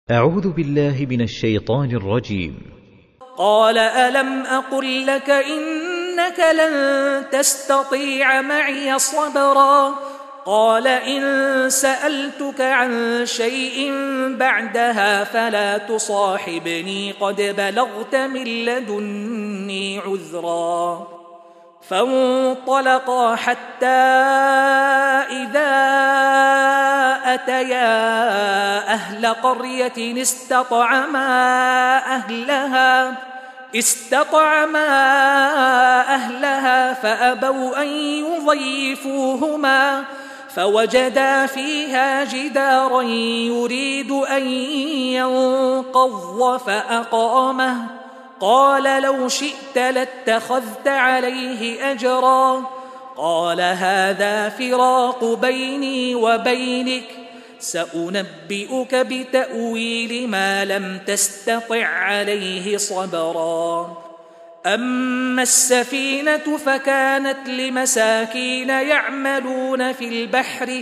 أعوذ بالله من الشيطان الرجيم. قال ألم أقل لك إنك لن تستطيع معي صبرا قال إن سألتك عن شيء بعدها فلا تصاحبني قد بلغت من لدني عذرا فانطلقا حتى إذا أتيا أهل قرية استطعما أهلها فأبوا أن يضيفوهما فوجدا فيها جدارا يريد أن ينقض فأقامه قال لو شئت لاتخذت عليه أجرا قال هذا فراق بيني وبينك سأنبئك بتأويل ما لم تستطع عليه صبرا أما السفينة فكانت لمساكين يعملون في البحر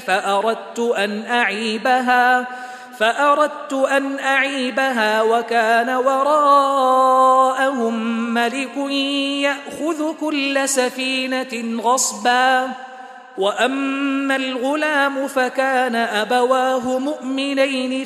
فأردت أن أعيبها وكان وراءهم ملك يأخذ كل سفينة غصبا وأما الغلام فكان أبواه مؤمنين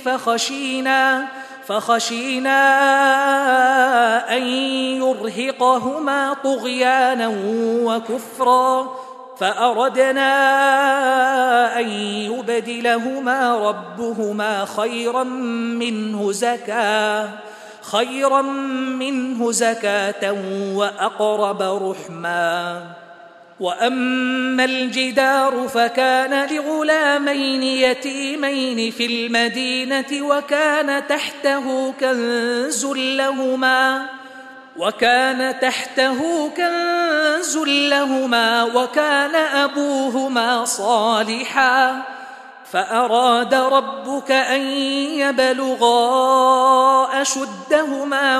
فخشينا أن يرهقهما طغيانا وكفرا فأردنا أن يبدلهما ربهما خيرا منه زكاة وأقرب رحما وأما الجدار فكان لغلامين يتيمين في المدينة وكان تحته كنز لهما وكان أبوهما صالحا فأراد ربك أن يبلغا أشدهما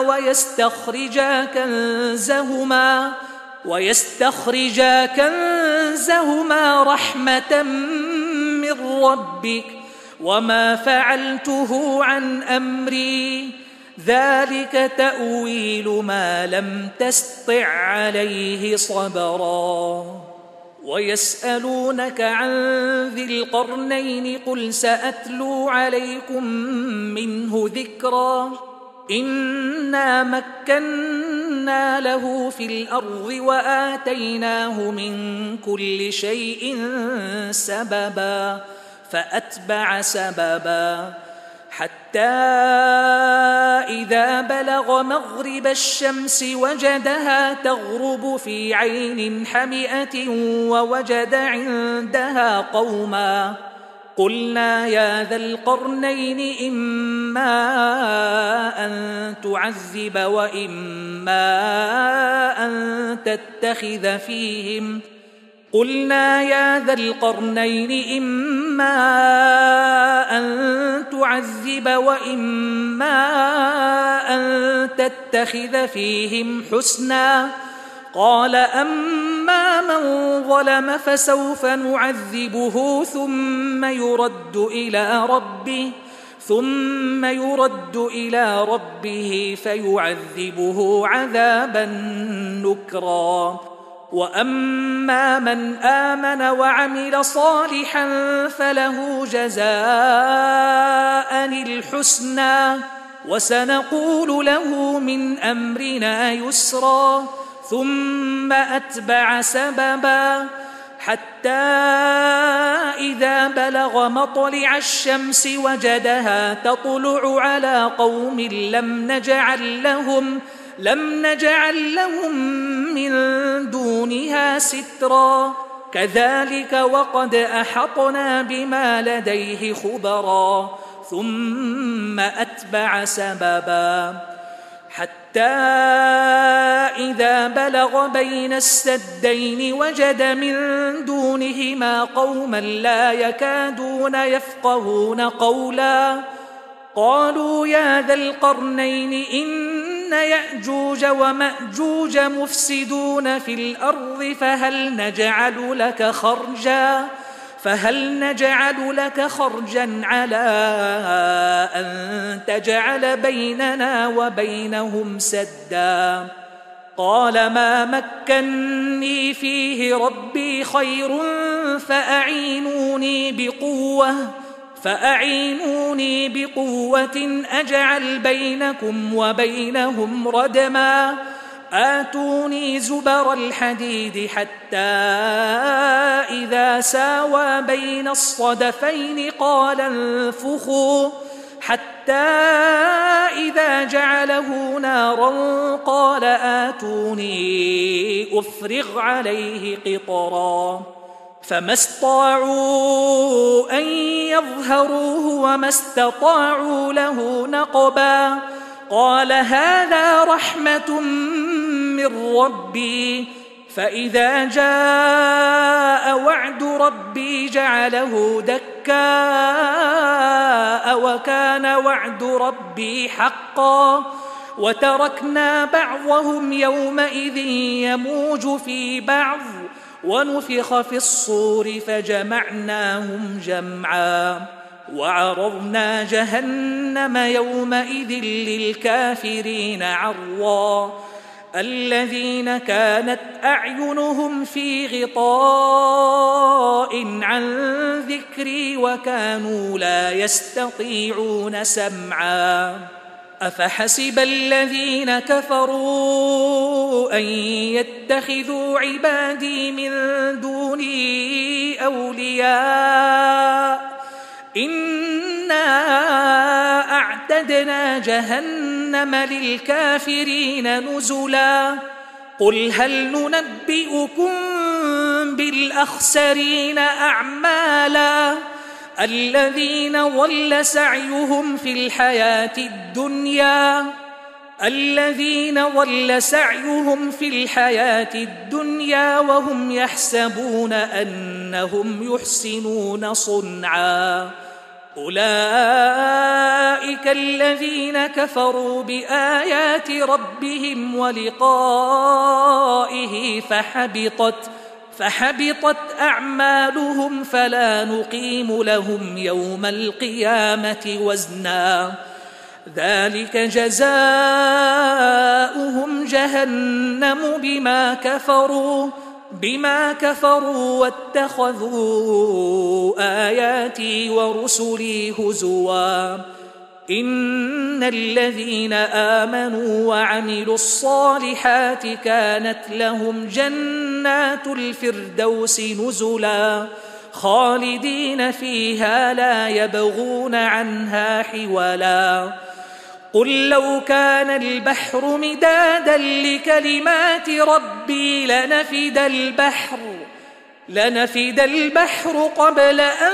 ويستخرجا كنزهما رحمة من ربك وما فعلته عن أمري ذلك تأويل ما لم تستطع عليه صبرا ويسألونك عن ذي القرنين قل سأتلو عليكم منه ذكرا إنا مكنا له في الأرض وآتيناه من كل شيء سببا فأتبع سببا حتى إذا بلغ مغرب الشمس وجدها تغرب في عين حمئة ووجد عندها قوما قلنا يا ذا القرنين إما أن تعذب وإما أن تتخذ فيهم حسنا قال أما من ظلم فسوف نعذبه ثم يرد إلى ربه فيعذبه عذابا نكرا وأما من آمن وعمل صالحا فله جزاء الحسنى وسنقول له من أمرنا يسرا ثم أتبع سببا حتى إذا بلغ مطلع الشمس وجدها تطلع على قوم لم نجعل لهم من دونها سترا كذلك وقد أحطنا بما لديه خبرا ثم أتبع سببا حتى إذا بلغ بين السدين وجد من دونهما قوما لا يكادون يفقهون قولا قالوا يا ذا القرنين إن يأجوج ومأجوج مفسدون في الأرض فهل نجعل لك خرجا على أن تجعل بيننا وبينهم سدا؟ قال ما مكني فيه ربي خير فأعينوني بقوة أجعل بينكم وبينهم ردما آتوني زبر الحديد حتى إذا ساوى بين الصدفين قال انفخوا حتى إذا جعله نارا قال آتوني أفرغ عليه قطرا فما استطاعوا أن يظهروه وما استطاعوا له نقبا قال هذا رحمة من ربي فإذا جاء وعد ربي جعله دكاء وكان وعد ربي حقا وتركنا بعضهم يومئذ يموج في بعض ونفخ في الصور فجمعناهم جمعا وعرضنا جهنم يومئذ للكافرين عرضا الذين كانت أعينهم في غطاء عن ذكري وكانوا لا يستطيعون سمعا أفحسب الذين كفروا أن يتخذوا عبادي من دوني أولياء إنا أعتدنا جهنم للكافرين نزلا قل هل ننبئكم بالأخسرين أعمالا الذين ضل سعيهم في الحياة الدنيا وهم يحسبون أنهم يحسنون صنعا أولئك الذين كفروا بآيات ربهم ولقائه فحبطت أعمالهم فلا نقيم لهم يوم القيامة وزنا ذلك جزاؤهم جهنم بما كفروا واتخذوا آياتي ورسلي هزوا إن الذين آمنوا وعملوا الصالحات كانت لهم جنات الفردوس نزلا خالدين فيها لا يبغون عنها حولا قل لو كان البحر مدادا لكلمات ربي لنفد البحر قبل أن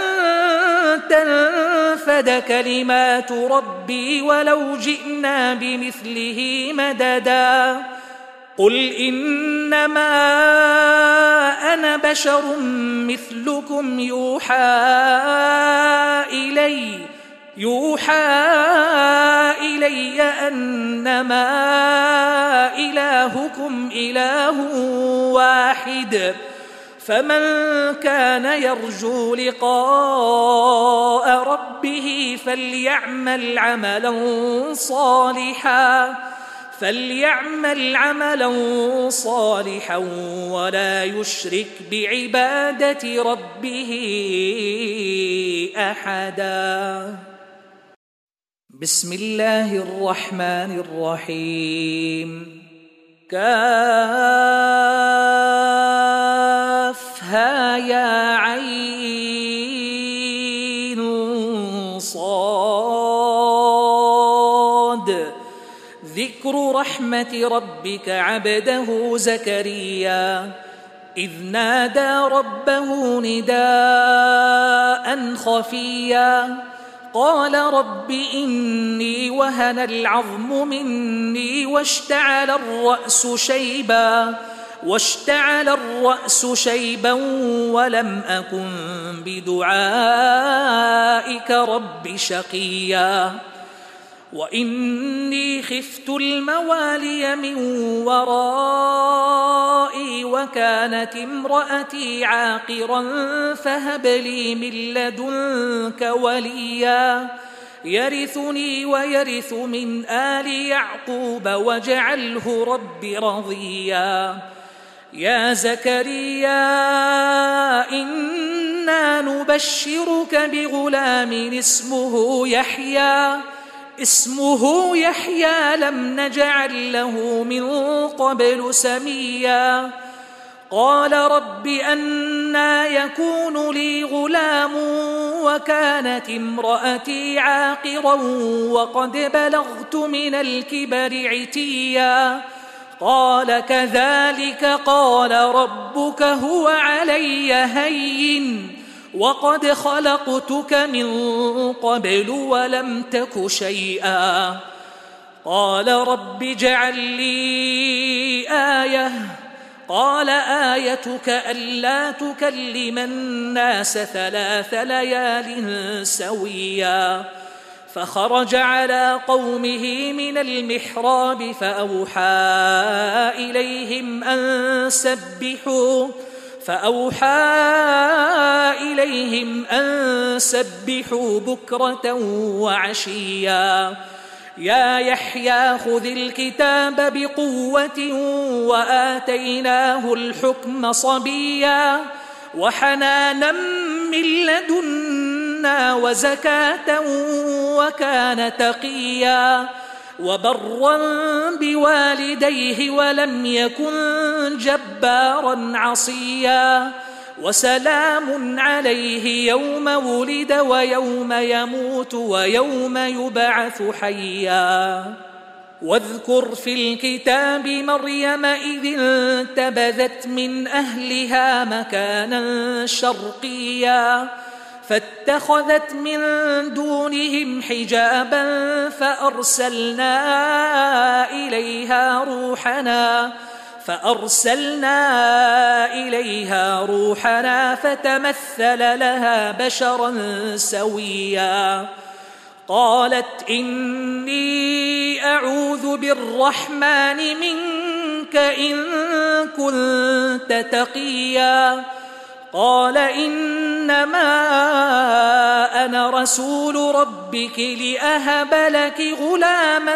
تنفد كلمات ربي ولو جئنا بمثله مددا قل إنما أنا بشر مثلكم يوحى إلي أنما إلهكم إله واحد فمن كان يرجو لقاء ربه فليعمل عملا صالحا ولا يشرك بعبادة ربه أحدا بسم الله الرحمن الرحيم كافها يا عين صاد ذكر رحمة ربك عبده زكريا إذ نادى ربه نداء خفيا قال رب إني وهن العظم مني واشتعل الرأس شيبا ولم أكن بدعائك رب شقيا وإني خفت الموالي من ورائي وكانت امرأتي عاقرا فهب لي من لدنك وليا يرثني ويرث من آل يعقوب واجعله رب رضيا يا زكريا إنا نبشرك بغلام اسمه يحيى لم نجعل له من قبل سميا قال رب أنى يكون لي غلام وكانت امرأتي عاقرا وقد بلغت من الكبر عتيا قال كذلك قال ربك هو علي هين وقد خلقتك من قبل ولم تك شيئا قال رب اجعل لي آية قال آيتك ألا تكلم الناس 3 ليال سويا فخرج على قومه من المحراب فأوحى إليهم أن سبحوا بكرة وعشيا يا يحيى خذ الكتاب بقوة وآتيناه الحكم صبيا وحنانا من لدنا وزكاة وكان تقيا وبرا بوالديه ولم يكن جبارا عصيا وسلام عليه يوم ولد ويوم يموت ويوم يبعث حيا واذكر في الكتاب مريم إذ انتبذت من أهلها مكانا شرقيا فاتخذت من دونهم حجابا فأرسلنا إليها روحنا فتمثل لها بشرا سويا قالت إني أعوذ بالرحمن منك إن كنت تقيا قال إنما أنا رسول ربك لأهب لك غلاما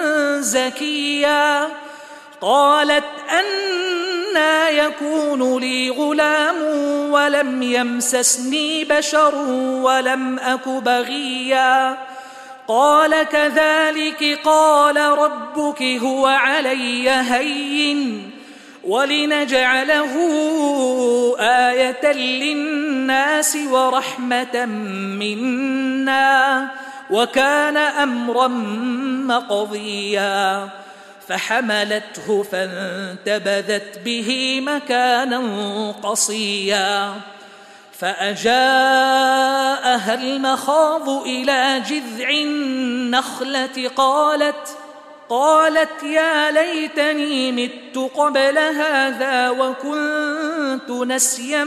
زكيا قالت أنى يكون لي غلام ولم يمسسني بشر ولم أك بغيا قال كذلك قال ربك هو علي هين ولنجعله آية للناس ورحمة منا وكان أمرا مقضيا فحملته فانتبذت به مكانا قصيا فأجاءها المخاض إلى جذع النخلة قالت يا ليتني مت قبل هذا وكنت نسيا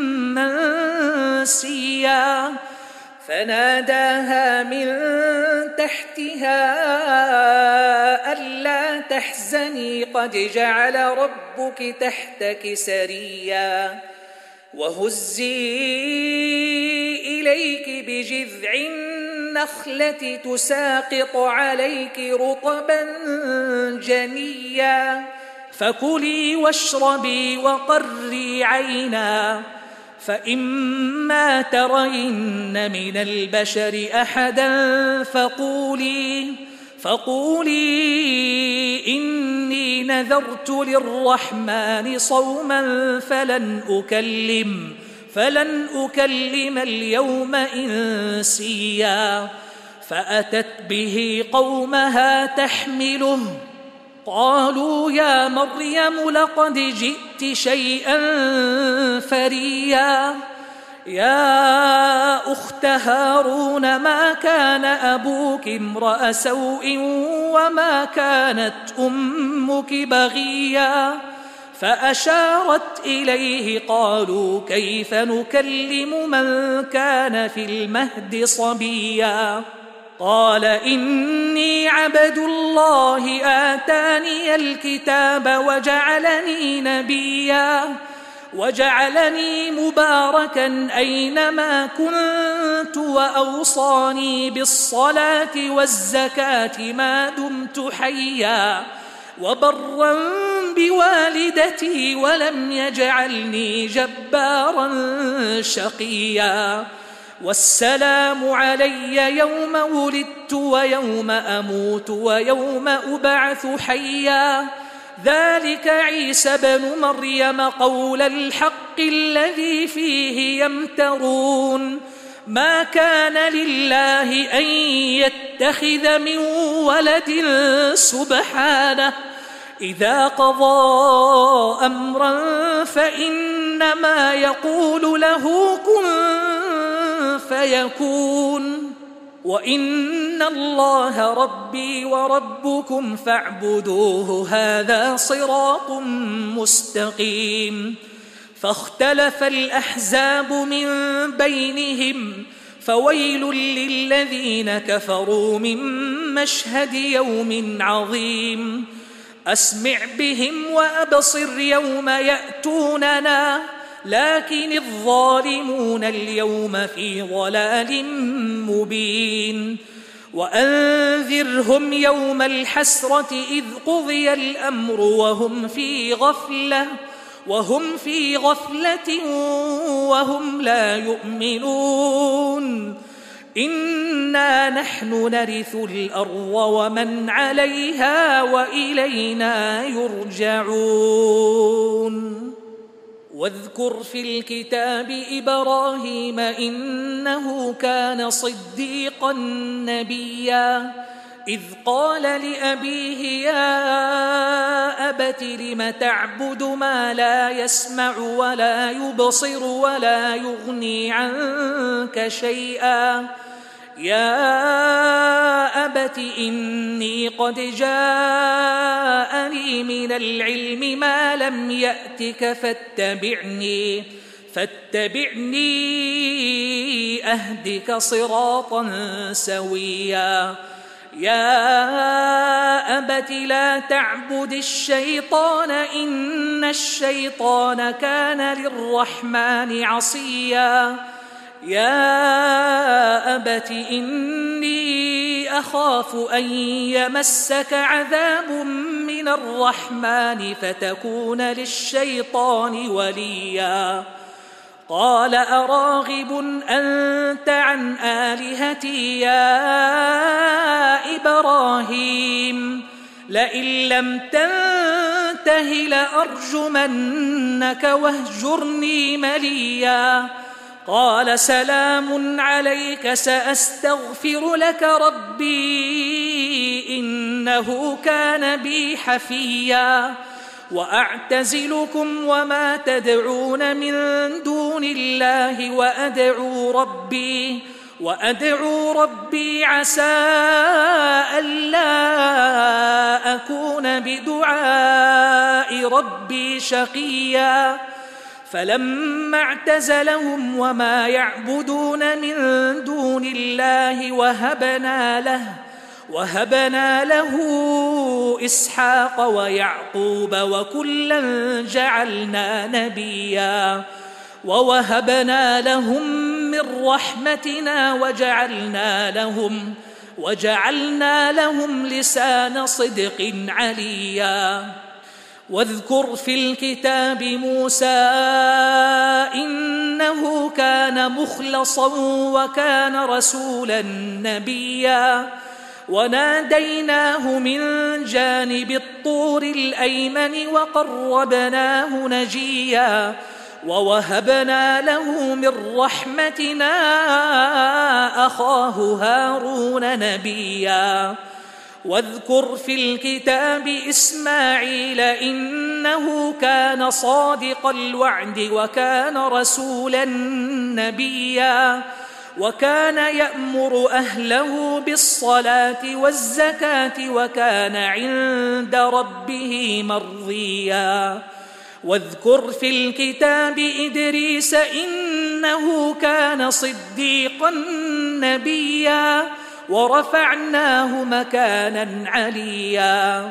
منسيا فناداها من تحتها ألا تحزني قد جعل ربك تحتك سريا وهزي إليك بجذع النخلة تساقط عليك رطبا جنيا فكلي واشربي وقري عينا فإما ترين من البشر أحدا فقولي إني نذرت للرحمن صوما فلن أكلم اليوم إنسيا فأتت به قومها تحمله قالوا يا مريم لقد جئت شيئا فريا يا أخت هارون ما كان أبوك امرأ سوء وما كانت أمك بغيا فأشارت إليه قالوا كيف نكلم من كان في المهد صبيا قال إني عبد الله آتاني الكتاب وجعلني نبيا وجعلني مباركا أينما كنت وأوصاني بالصلاة والزكاة ما دمت حيا وبرا بوالدتي ولم يجعلني جبارا شقيا والسلام علي يوم ولدت ويوم أموت ويوم أبعث حيا ذلك عيسى بن مريم قول الحق الذي فيه يمترون ما كان لله أن يتخذ من ولد سبحانه إذا قضى أمرا فإنما يقول له كن فيكون وإن الله ربي وربكم فاعبدوه هذا صراط مستقيم فاختلف الأحزاب من بينهم فويل للذين كفروا من مشهد يوم عظيم أسمع بهم وأبصر يوم يأتوننا لكن الظالمون اليوم في ضلال مبين وأنذرهم يوم الحسرة إذ قضي الأمر وهم في غفلة وهم لا يؤمنون إنا نحن نرث الأرض ومن عليها وإلينا يرجعون واذكر في الكتاب إبراهيم إنه كان صديقا نبيا إذ قال لأبيه يا أبت لم تعبد ما لا يسمع ولا يبصر ولا يغني عنك شيئا يا أبت إني قد جاءني من العلم ما لم يأتك فاتبعني أهدك صراطا سويا يا أبت لا تعبد الشيطان إن الشيطان كان للرحمن عصيا يا أبت إني أخاف أن يمسك عذاب من الرحمن فتكون للشيطان وليا قال أراغب أنت عن آلهتي يا إبراهيم لئن لم تنته لأرجمنك واهجرني مليا قال سلام عليك سأستغفر لك ربي إنه كان بي حفيا وأعتزلكم وما تدعون من دون الله وأدعو ربي عسى ألا أكون بدعاء ربي شقيا فلما اعتزلهم وما يعبدون من دون الله وهبنا له إسحاق ويعقوب وكلا جعلنا نبيا ووهبنا لهم من رحمتنا وجعلنا لهم لسان صدق عليا واذكر في الكتاب موسى إنه كان مخلصا وكان رسولا نبيا وناديناه من جانب الطور الأيمن وقربناه نجيا ووهبنا له من رحمتنا أخاه هارون نبيا واذكر في الكتاب إسماعيل إنه كان صادق الوعد وكان رسولا نبيا وكان يأمر أهله بالصلاة والزكاة وكان عند ربه مرضيا واذكر في الكتاب إدريس إنه كان صديقا نبيا ورفعناه مكانا عليا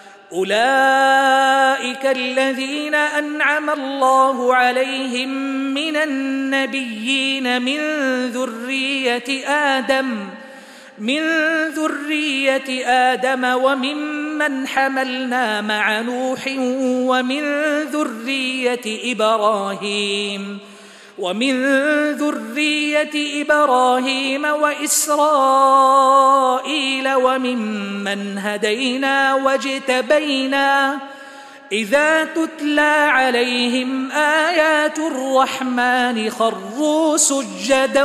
أولئك الذين أنعم الله عليهم من النبيين من ذرية آدم وممن حملنا مع نوح ومن ذرية إبراهيم وإسرائيل وممن هدينا واجتبينا إذا تتلى عليهم آيات الرحمن خروا سجدا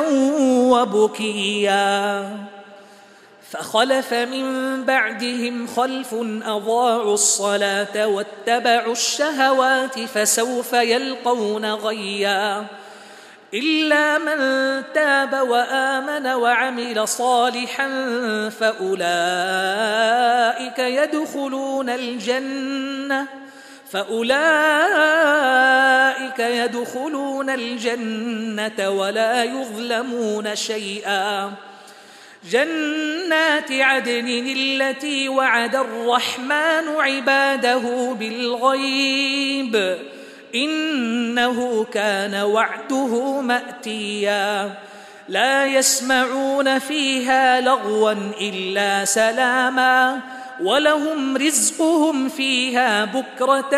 وبكيا فخلف من بعدهم خلف أضاعوا الصلاة واتبعوا الشهوات فسوف يلقون غيا إلا من تاب وآمن وعمل صالحا فأولئك يدخلون الجنة ولا يظلمون شيئا جنات عدن التي وعد الرحمن عباده بالغيب إنه كان وعده مأتيا لا يسمعون فيها لغوا إلا سلاما ولهم رزقهم فيها بكرة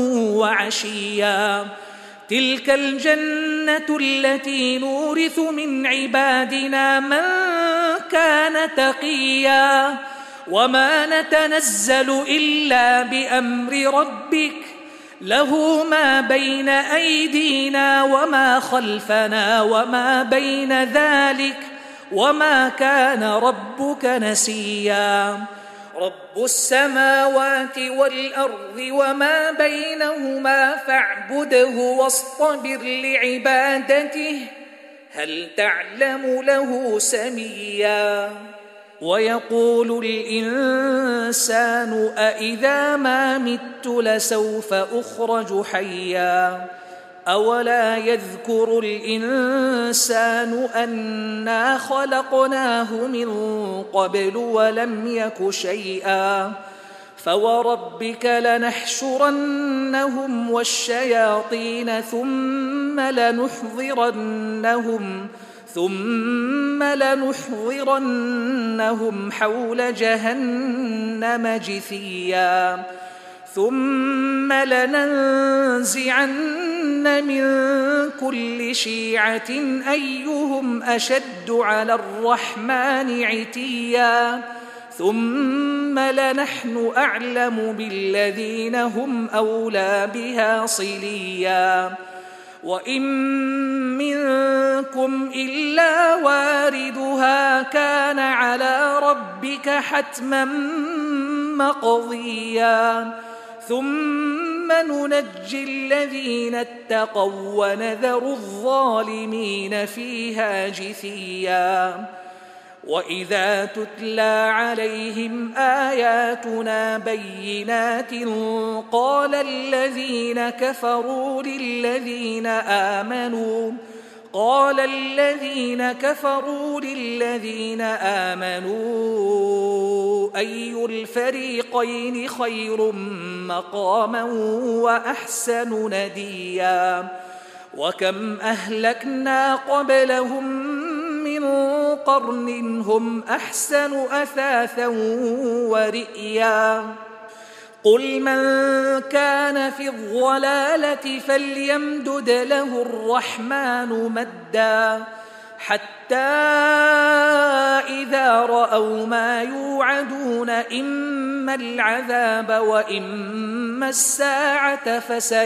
وعشيا تلك الجنة التي نورث من عبادنا من كان تقيا وما نتنزل إلا بأمر ربك له ما بين أيدينا وما خلفنا وما بين ذلك وما كان ربك نسيا رب السماوات والأرض وما بينهما فاعبده واصطبر لعبادته هل تعلم له سميا ويقول الإنسان أإذا ما مت لسوف أخرج حيا أولا يذكر الإنسان أنا خلقناه من قبل ولم يك شيئا فوربك لنحشرنهم والشياطين ثم لنحضرنهم حول جهنم جثيا ثم لننزعن من كل شيعة أيهم أشد على الرحمن عتيا ثم لنحن أعلم بالذين هم أولى بها صليا وإن منكم إلا واردها كان على ربك حتما مقضيا ثم ننجي الذين اتقوا ونذر الظالمين فيها جثيا وإذا تتلى عليهم آياتنا بينات قال الذين كفروا للذين آمنوا أي الفريقين خير مقاما وأحسن نديا وكم أهلكنا قبلهم من قرن هم أحسن أثاثا ورئيا قل من كان في الضلالة فليمدد له الرحمن مدا حتى إذا رأوا ما يوعدون إما العذاب وإما الساعة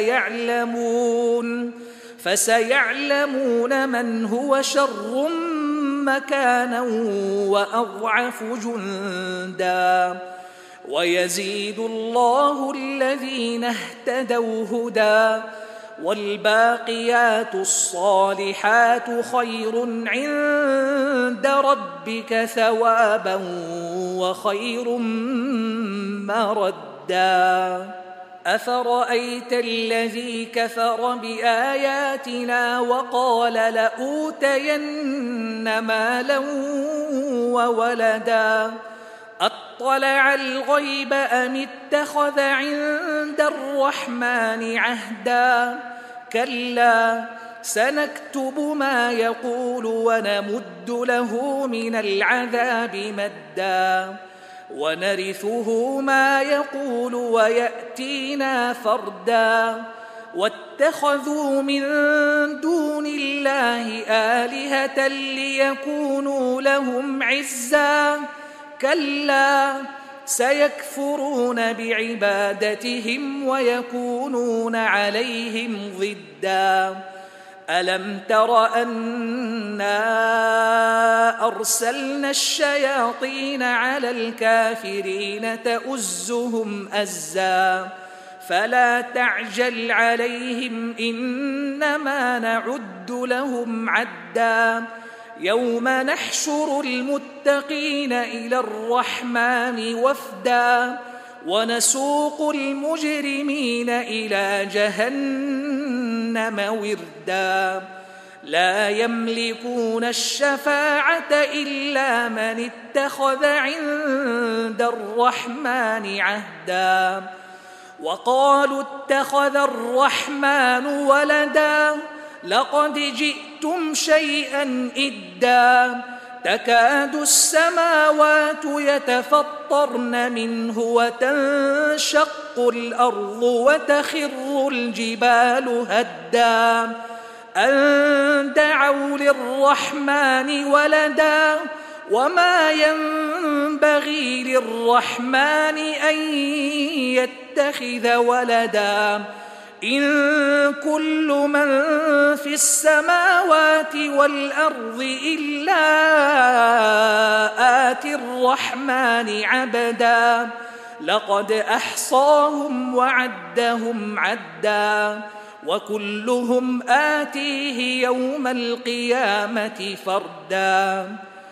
فسيعلمون من هو شر مكانا وأضعف جندا ويزيد الله الذين اهتدوا هدى والباقيات الصالحات خير عند ربك ثوابا وخير مردا أفرأيت الذي كفر بآياتنا وقال لأوتين مالا وولدا أطلع الغيب أم اتخذ عند الرحمن عهدا كلا سنكتب ما يقول ونمد له من العذاب مدا ونرثه ما يقول ويأتينا فردا واتخذوا من دون الله آلهة ليكونوا لهم عزا كلا سيكفرون بعبادتهم ويكونون عليهم ضدا ألم تر أنا أرسلنا الشياطين على الكافرين تؤزهم أزا فلا تعجل عليهم إنما نعد لهم عدا يوم نحشر المتقين إلى الرحمن وفدا ونسوق المجرمين إلى جهنم وردا لا يملكون الشفاعة إلا من اتخذ عند الرحمن عهدا وقالوا اتخذ الرحمن ولدا لقد جئتم شيئا إدا تكاد السماوات يتفطرن منه وتنشق الأرض وتخر الجبال هدا أن دعوا للرحمن ولدا وما ينبغي للرحمن أن يتخذ ولدا إن كل من في السماوات والأرض إلا آتي الرحمن عبدا لقد أحصاهم وعدهم عدا وكلهم آتيه يوم القيامة فردا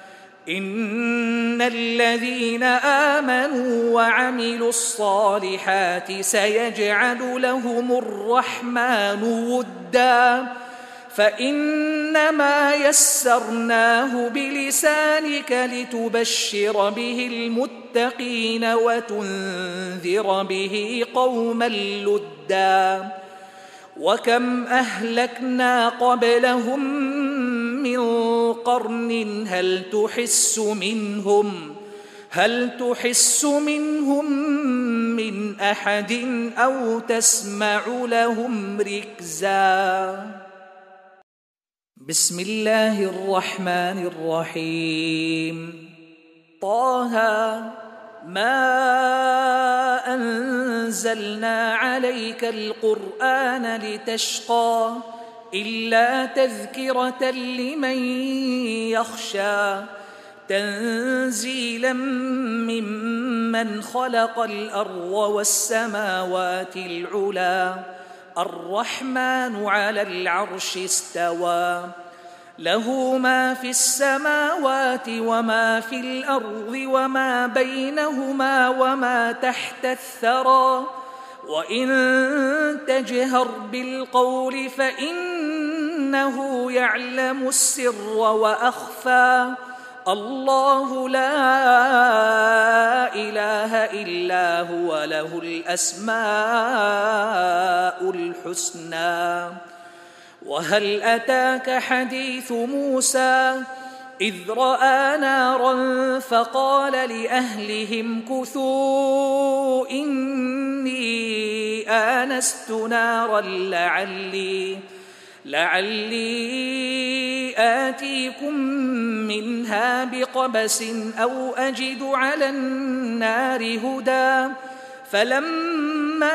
إن الذين آمنوا وعملوا الصالحات سيجعل لهم الرحمن ودا فإنما يسرناه بلسانك لتبشر به المتقين وتنذر به قوما لدا وكم أهلكنا قبلهم من قرن هل تحس منهم من أحد أو تسمع لهم ركزا بسم الله الرحمن الرحيم طه ما أنزلنا عليك القرآن لتشقى إلا تذكرة لمن يخشى تنزيلا ممن خلق الأرض والسماوات العلى الرحمن على العرش استوى له ما في السماوات وما في الأرض وما بينهما وما تحت الثرى وإن تجهر بالقول فإنه يعلم السر وأخفى الله لا إله إلا هو له الأسماء الحسنى وهل أتاك حديث موسى إذ رأى نارا فقال لأهلهم كثوا إني آنست نارا لعلي آتيكم منها بقبس أو أجد على النار هدى فلما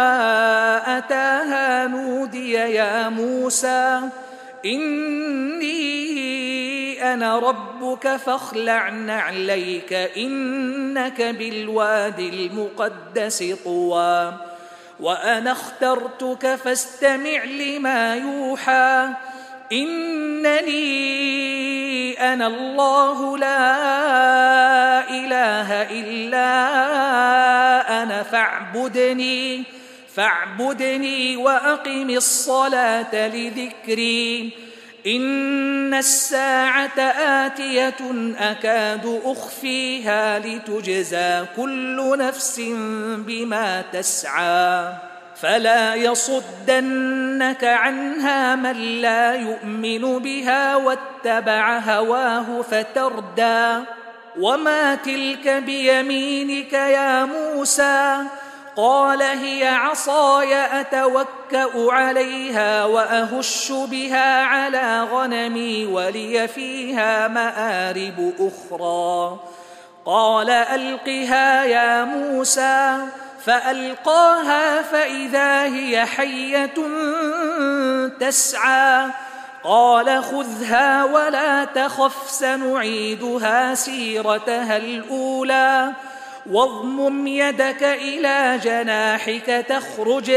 أتاها نودي يا موسى إني أنا ربك فاخلع نعليك إنك بالوادي المقدس طوى وأنا اخترتك فاستمع لما يوحى إنني أنا الله لا إله إلا أنا فاعبدني وأقم الصلاة لذكري إن الساعة آتية أكاد أخفيها لتجزى كل نفس بما تسعى فلا يصدنك عنها من لا يؤمن بها واتبع هواه فتردى وما تلك بيمينك يا موسى قال هي عصاي أتوكأ عليها وأهش بها على غنمي ولي فيها مآرب أخرى قال ألقها يا موسى فألقاها فإذا هي حية تسعى قال خذها ولا تخف سنعيدها سيرتها الأولى واضمم يدك إلى جناحك تخرج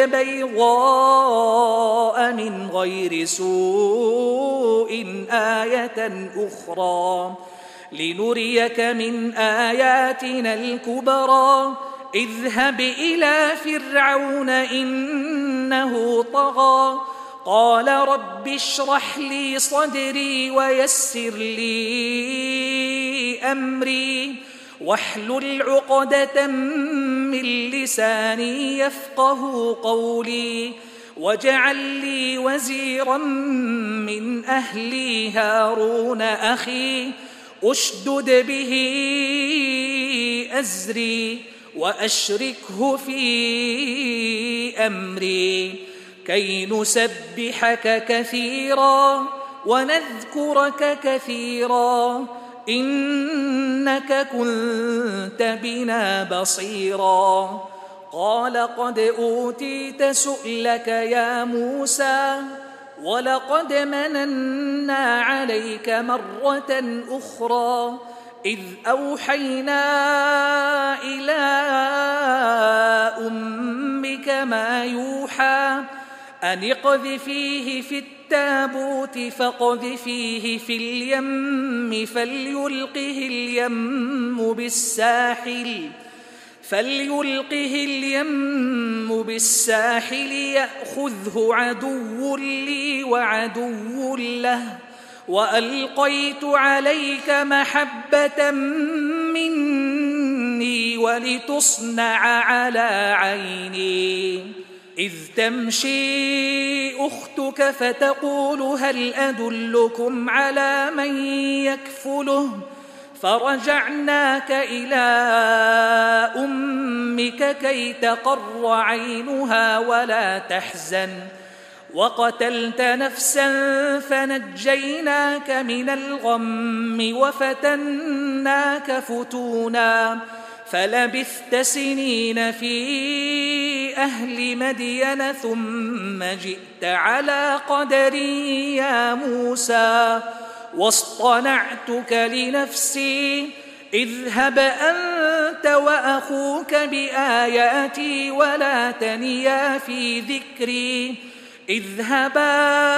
بيضاء من غير سوء آية أخرى لنريك من آياتنا الكبرى اذهب إلى فرعون إنه طغى قال رب اشرح لي صدري ويسر لي أمري واحلل عقدة من لساني يفقه قولي واجعل لي وزيرا من أهلي هارون أخي أشدد به أزري وأشركه في أمري كي نسبحك كثيرا ونذكرك كثيرا إنك كنت بنا بصيرا قال قد أوتيت سؤلك يا موسى ولقد مننا عليك مرة أخرى إذ أوحينا إلى أمك ما يوحى أن اقذفيه في التابوت فاقذفيه في اليم فليلقه اليم بالساحل يأخذه عدو لي وعدو له وألقيت عليك محبة مني ولتصنع على عيني إذ تمشي أختك فتقول هل أدلكم على من يكفله فرجعناك إلى أمك كي تقر عينها ولا تحزن وقتلت نفسا فنجيناك من الغم وفتناك فتونا فلبثت سنين في أهل مدين ثم جئت على قدري يا موسى واصطنعتك لنفسي اذهب أنت وأخوك بآياتي ولا تنيا في ذكري اذهبا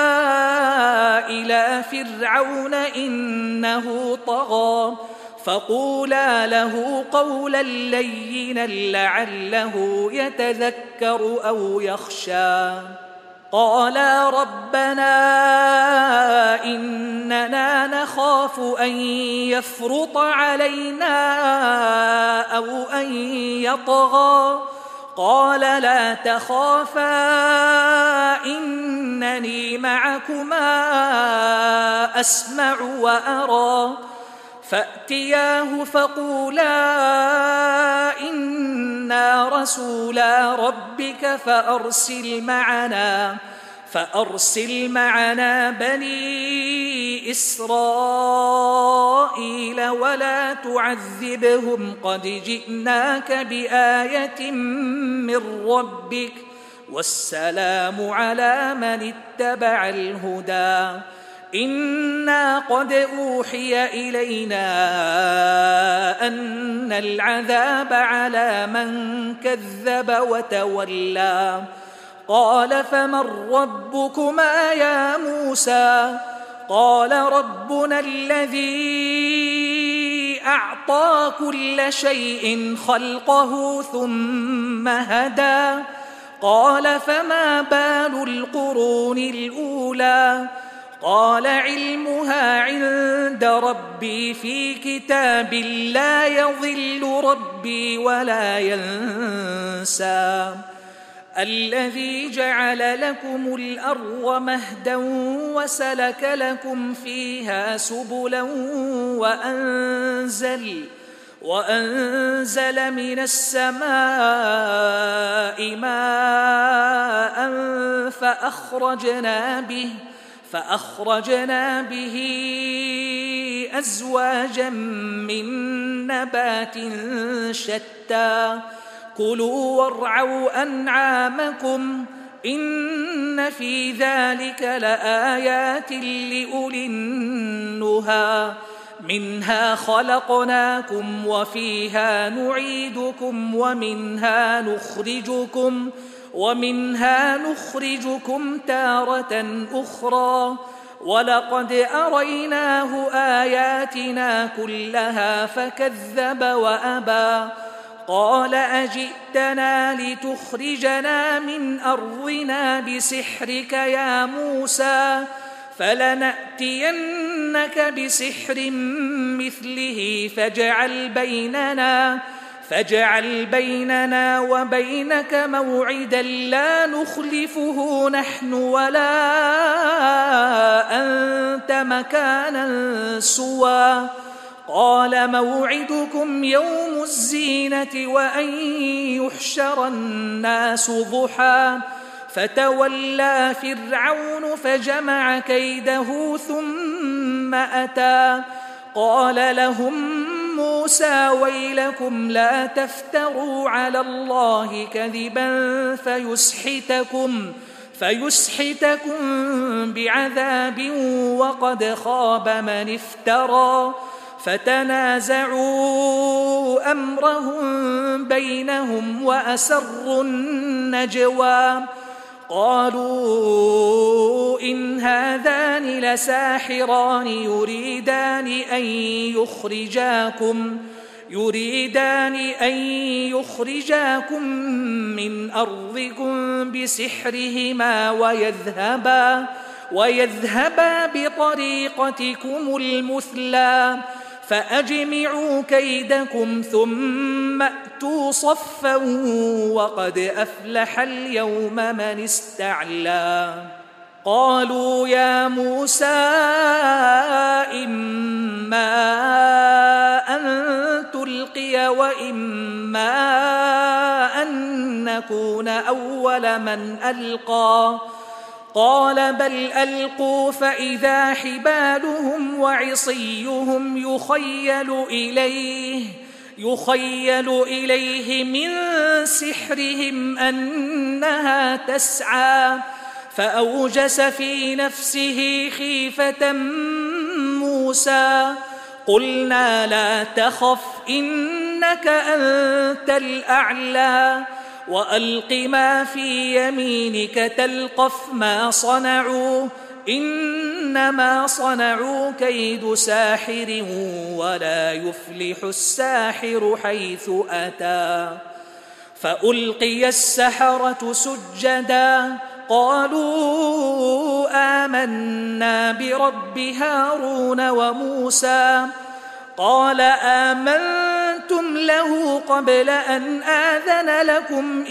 إلى فرعون إنه طغى فقولا له قولا لينا لعله يتذكر أو يخشى قالا ربنا إننا نخاف أن يفرط علينا أو أن يطغى قال لا تخافا إنني معكما أسمع وأرى فأتياه فقولا إنا رسولا ربك فأرسل معنا بني إسرائيل ولا تعذبهم قد جئناك بآية من ربك والسلام على من اتبع الهدى إنا قد أوحي إلينا أن العذاب على من كذب وتولى قال فمن ربكما يا موسى قال ربنا الذي أعطى كل شيء خلقه ثم هدى قال فما بال القرون الأولى قال علمها عند ربي في كتاب لا يضل ربي ولا ينسى الذي جعل لكم الأرض مهدا وسلك لكم فيها سبلا وأنزل من السماء ماء فأخرجنا به أزواجا من نبات شتى كلوا وارعوا أنعامكم إن في ذلك لآيات لأولي النهى منها خلقناكم وفيها نعيدكم ومنها نخرجكم تارة أخرى ولقد أريناه آياتنا كلها فكذب وأبى قال أجئتنا لتخرجنا من أرضنا بسحرك يا موسى فلنأتينك بسحر مثله فاجعل بيننا وبينك موعدا لا نخلفه نحن ولا أنت مكانا سوى قال موعدكم يوم الزينة وأن يحشر الناس ضحى فتولى فرعون فجمع كيده ثم أتى قال لهم موسى ويلكم لا تفتروا على الله كذبا فيسحتكم بعذاب وقد خاب من افترى فتنازعوا أمرهم بينهم وأسروا النجوى قالوا إن هذان لساحران يريدان أن يخرجاكم من أرضكم بسحرهما ويذهبا بطريقتكم المثلى فأجمعوا كيدكم ثم أتوا صفا وقد أفلح اليوم من استعلى قالوا يا موسى إما أن تلقي وإما أن نكون أول من ألقى قال بل ألقوا فإذا حبالهم وعصيهم يخيل إليه من سحرهم أنها تسعى فأوجس في نفسه خيفة موسى قلنا لا تخف إنك أنت الأعلى وألق ما في يمينك تلقف ما صنعوا إنما صنعوا كيد ساحر ولا يفلح الساحر حيث أتى فألقي السحرة سجدا قالوا آمنا برب هارون وموسى قال آمنتم له قبل أن آذن لكم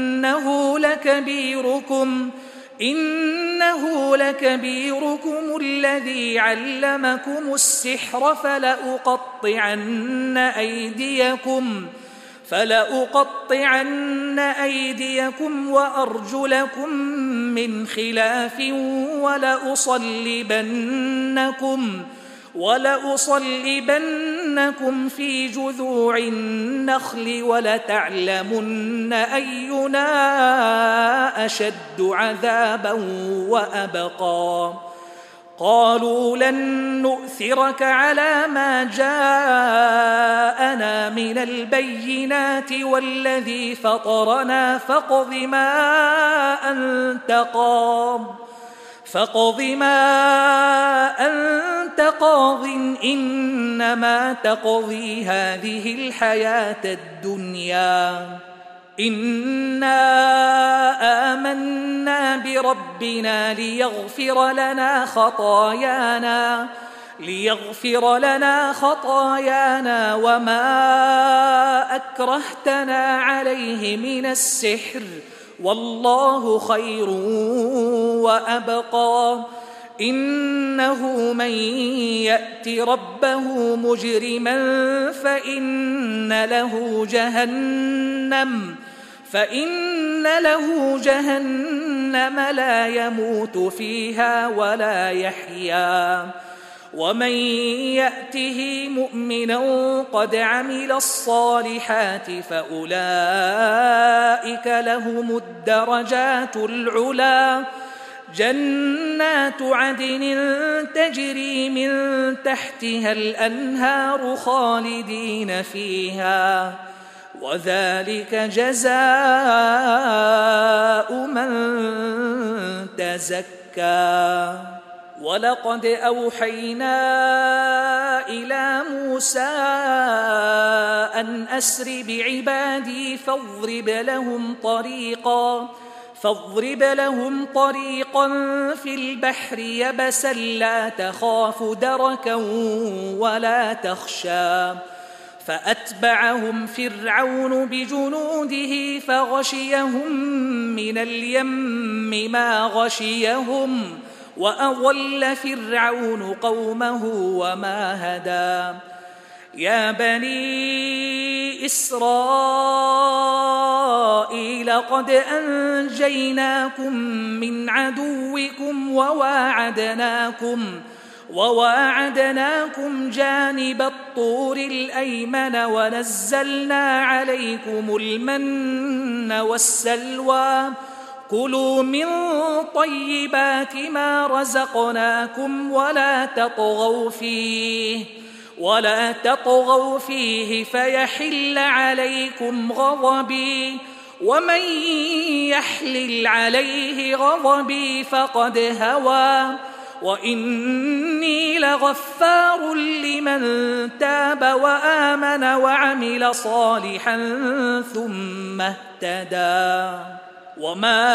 إنه لكبيركم الذي علمكم السحر فلأقطعن أيديكم وأرجلكم من خلاف ولأصلبنكم في جذوع النخل ولتعلمن أينا أشد عذابا وأبقى قالوا لن نؤثرك على ما جاءنا من البينات والذي فطرنا فاقض ما أنت قاض إنما تقضي هذه الحياة الدنيا إنا آمنا بربنا ليغفر لنا خطايانا وما أكرهتنا عليه من السحر والله خير وأبقى. إنه من يأت ربه مجرما فإن له جهنم لا يموت فيها ولا يحيا. ومن يأته مؤمنا قد عمل الصالحات فأولئك لهم الدرجات العلى جنات عدن تجري من تحتها الأنهار خالدين فيها وذلك جزاء من تزكى. ولقد أوحينا إلى موسى أن أسر بعبادي فاضرب لهم طريقا في البحر يبسا لا تخاف دركا ولا تخشى. فأتبعهم فرعون بجنوده فغشيهم من اليم ما غشيهم وأضل فرعون قومه وما هدى. يا بني إسرائيل قد أنجيناكم من عدوكم وواعدناكم جانب الطور الأيمن ونزلنا عليكم المن والسلوى. كلوا من طيبات ما رزقناكم ولا تطغوا فيه فيحل عليكم غضبي ومن يحلل عليه غضبي فقد هوى. وإني لغفار لمن تاب وآمن وعمل صالحا ثم اهتدى. وما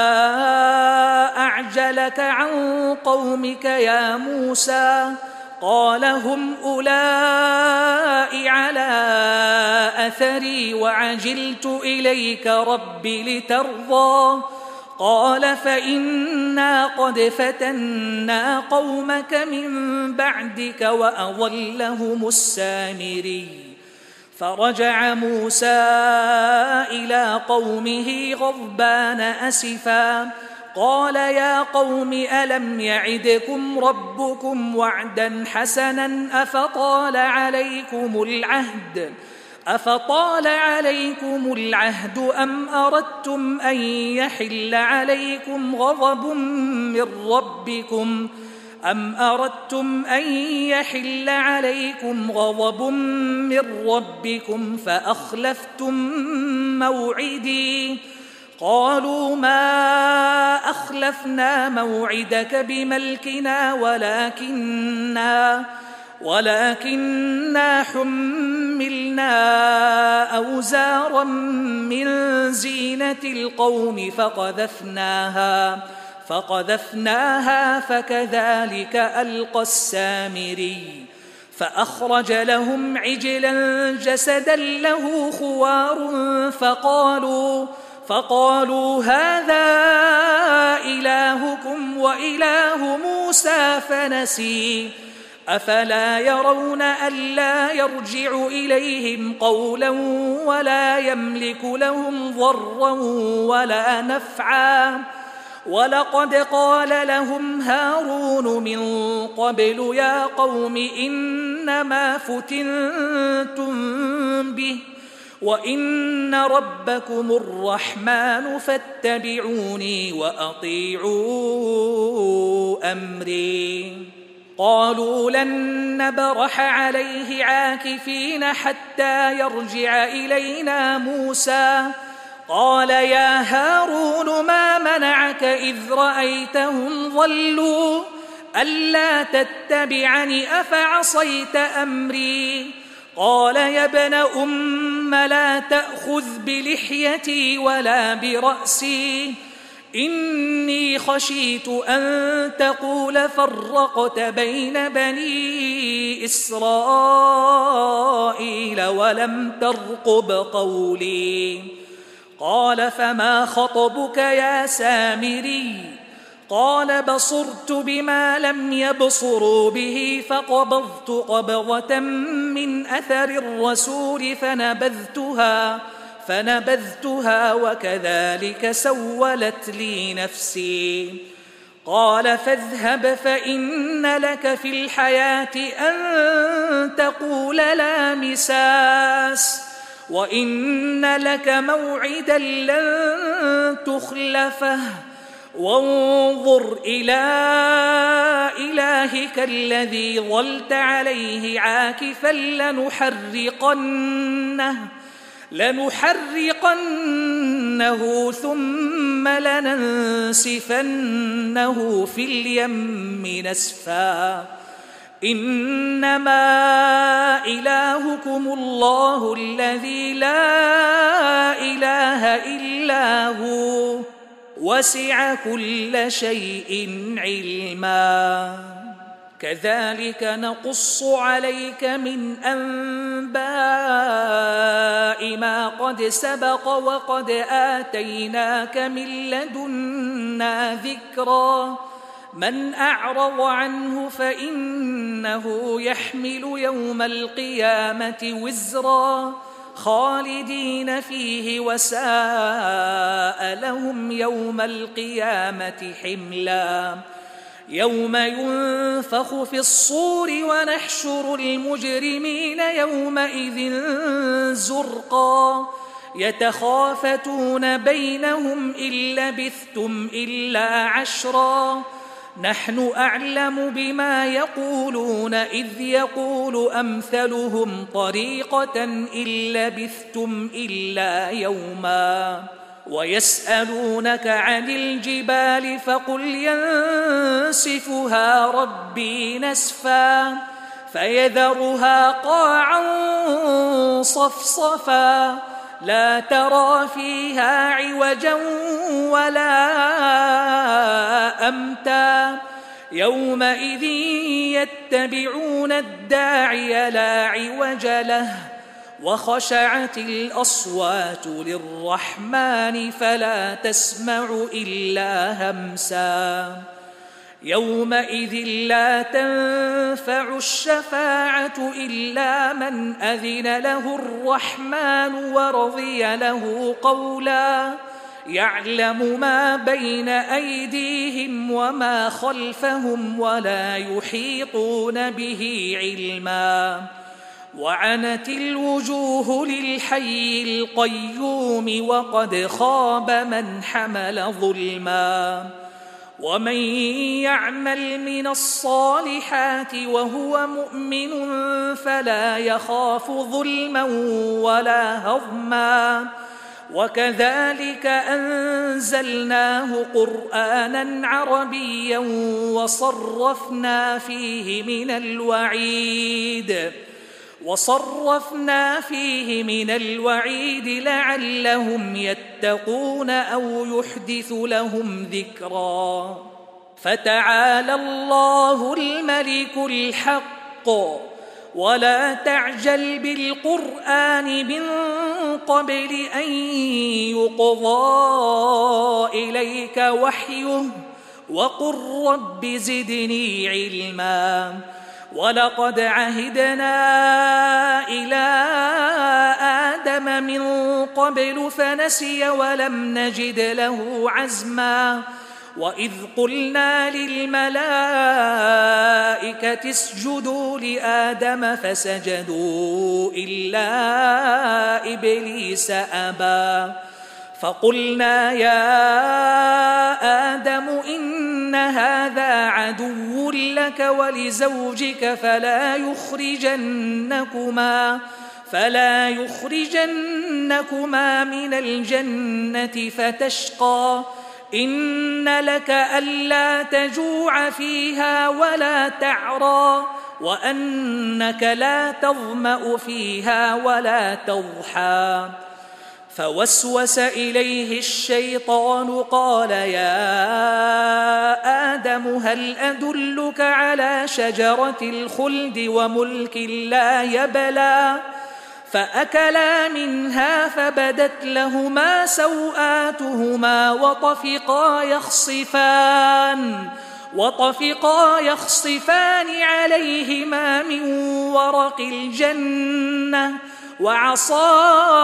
أعجلك عن قومك يا موسى؟ قال هم أولئك على أثري وعجلت إليك رب لترضى. قال فإنا قد فتنا قومك من بعدك وأضلهم السامري. فرجع موسى إلى قومه غضبان أسفا قال يا قوم ألم يعدكم ربكم وعدا حسنا أفطال عليكم العهد أم أردتم أن يحل عليكم غضب من ربكم فأخلفتم موعدي. قالوا ما أخلفنا موعدك بملكنا ولكننا حملنا أوزارا من زينة القوم فقذفناها فكذلك ألقى السامري. فأخرج لهم عجلا جسدا له خوار فقالوا هذا إلهكم وإله موسى فنسي. أفلا يرون ألا يرجع إليهم قولا ولا يملك لهم ضرا ولا نفعا. ولقد قال لهم هارون من قبل يا قوم إنما فتنتم به وإن ربكم الرحمن فاتبعوني وأطيعوا أمري. قالوا لن نبرح عليه عاكفين حتى يرجع إلينا موسى. قال يا هارون ما منعك إذ رأيتهم ضلوا ألا تتبعني أفعصيت أمري؟ قال يا ابن أم لا تأخذ بلحيتي ولا برأسي إني خشيت أن تقول فرقت بين بني إسرائيل ولم ترقب قولي. قال فما خطبك يا سامري؟ قال بصرت بما لم يبصروا به فقبضت قبضة من أثر الرسول فنبذتها وكذلك سولت لي نفسي. قال فاذهب فإن لك في الحياة أن تقول لا مساس وإن لك موعدا لن تخلفه وانظر إلى إلهك الذي ظلت عليه عاكفا لنحرقنه ثم لننسفنه في اليم نسفا. إنما إلهكم الله الذي لا إله إلا هو وسع كل شيء علما. كذلك نقص عليك من أنباء ما قد سبق وقد آتيناك من لدنا ذكرا. من أعرض عنه فإنه يحمل يوم القيامة وزرا خالدين فيه وساء لهم يوم القيامة حملا. يوم ينفخ في الصور ونحشر المجرمين يومئذ زرقا يتخافتون بينهم إن لبثتم إلا عشرا. نحن أعلم بما يقولون إذ يقول أمثلهم طريقة إن لبثتم إلا يوما. ويسألونك عن الجبال فقل ينسفها ربي نسفا فيذرها قاعا صفصفا لا ترى فيها عوجا ولا أمتا. يومئذ يتبعون الداعي لا عوج له وخشعت الأصوات للرحمن فلا تسمع إلا همسا. يومئذ لا تنفع الشفاعة إلا من أذن له الرحمن ورضي له قولا. يعلم ما بين أيديهم وما خلفهم ولا يحيطون به علما. وعنت الوجوه للحي القيوم وقد خاب من حمل ظلما. ومن يعمل من الصالحات وهو مؤمن فلا يخاف ظلما ولا هضما. وكذلك أنزلناه قرآنا عربيا وصرفنا فيه من الوعيد لعلهم يتقون أو يحدث لهم ذكرا. فتعالى الله الملك الحق ولا تعجل بالقرآن من قبل أن يقضى إليك وحيه وقل رب زدني علما. ولقد عهدنا إلى آدم من قبل فنسي ولم نجد له عزما. وإذ قلنا للملائكة اسجدوا لآدم فسجدوا إلا إبليس أبى. فقلنا يا آدم إن هذا عدو لك ولزوجك فلا يخرجنكما من الجنة فتشقى. إن لك ألا تجوع فيها ولا تعرى وأنك لا تظمأ فيها ولا تضحى. فوسوس إليه الشيطان قال يا آدم هل أدلك على شجرة الخلد وملك لا يبلى فأكلا منها فبدت لهما سوآتهما وطفقا يخصفان عليهما من ورق الجنة وعصى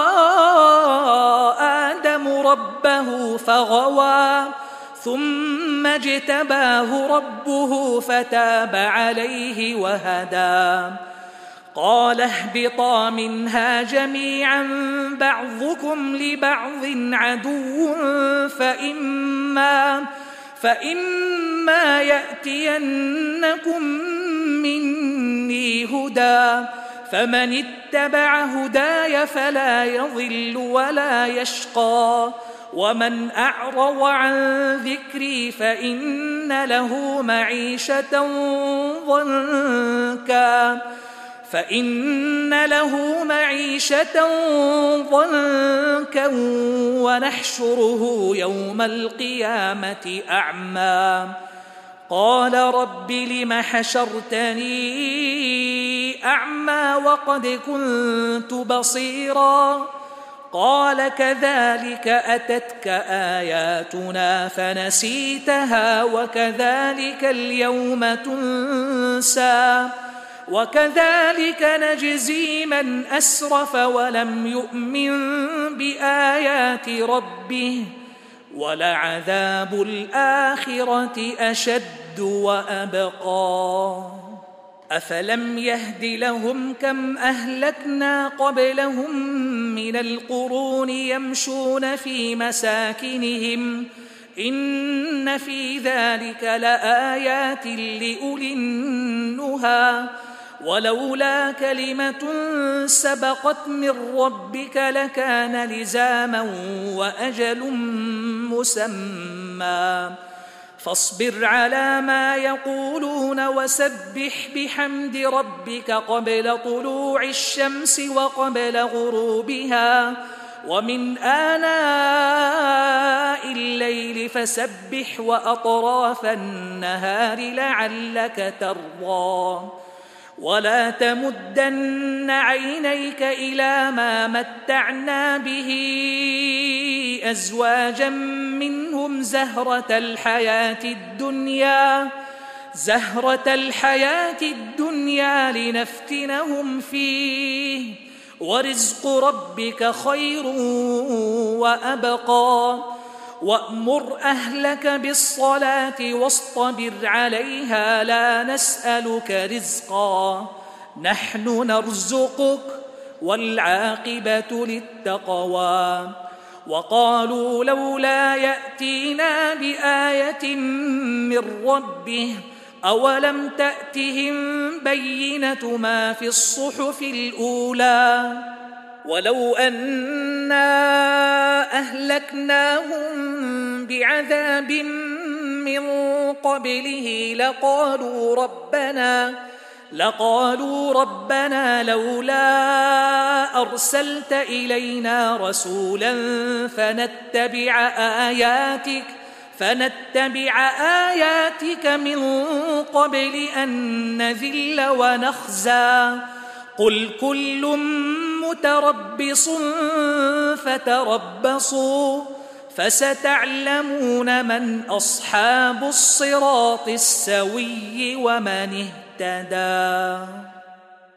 آدم ربه فغوى ثم اجتباه ربه فتاب عليه وهدى قال اهبطا منها جميعا بعضكم لبعض عدو فإما يأتينكم مني هدى فمن اتبع هداي فلا يضل ولا يشقى ومن أعرض عن ذكري فإن له معيشة ضنكا ونحشره يوم القيامة أعمى قال رب لم حشرتني أعمى وقد كنت بصيرا قال كذلك أتتك آياتنا فنسيتها وكذلك اليوم تنسى وكذلك نجزي من أسرف ولم يؤمن بآيات ربه ولعذاب الآخرة أشد وأبقى أفلم يهد لهم كم أهلكنا قبلهم من القرون يمشون في مساكنهم إن في ذلك لآيات لأولي النهى ولولا كلمة سبقت من ربك لكان لزاما وأجل مسمى فاصبر على ما يقولون وسبح بحمد ربك قبل طلوع الشمس وقبل غروبها ومن آناء الليل فسبح وأطراف النهار لعلك ترضى ولا تمدن عينيك إلى ما متعنا به أزواجا منهم زهرة الحياة الدنيا لنفتنهم فيه ورزق ربك خير وأبقى وأمر أهلك بالصلاة واصطبر عليها لا نسألك رزقا نحن نرزقك والعاقبة للتقوى وقالوا لولا يأتينا بآية من ربه أولم تأتهم بينة ما في الصحف الأولى ولو أنا أهلكناهم بعذاب من قبله لقالوا ربنا لولا أرسلت إلينا رسولا فنتبع آياتك من قبل أن نذل ونخزى قل كل متربص فتربصوا فستعلمون من أصحاب الصراط السوي ومن اهتدى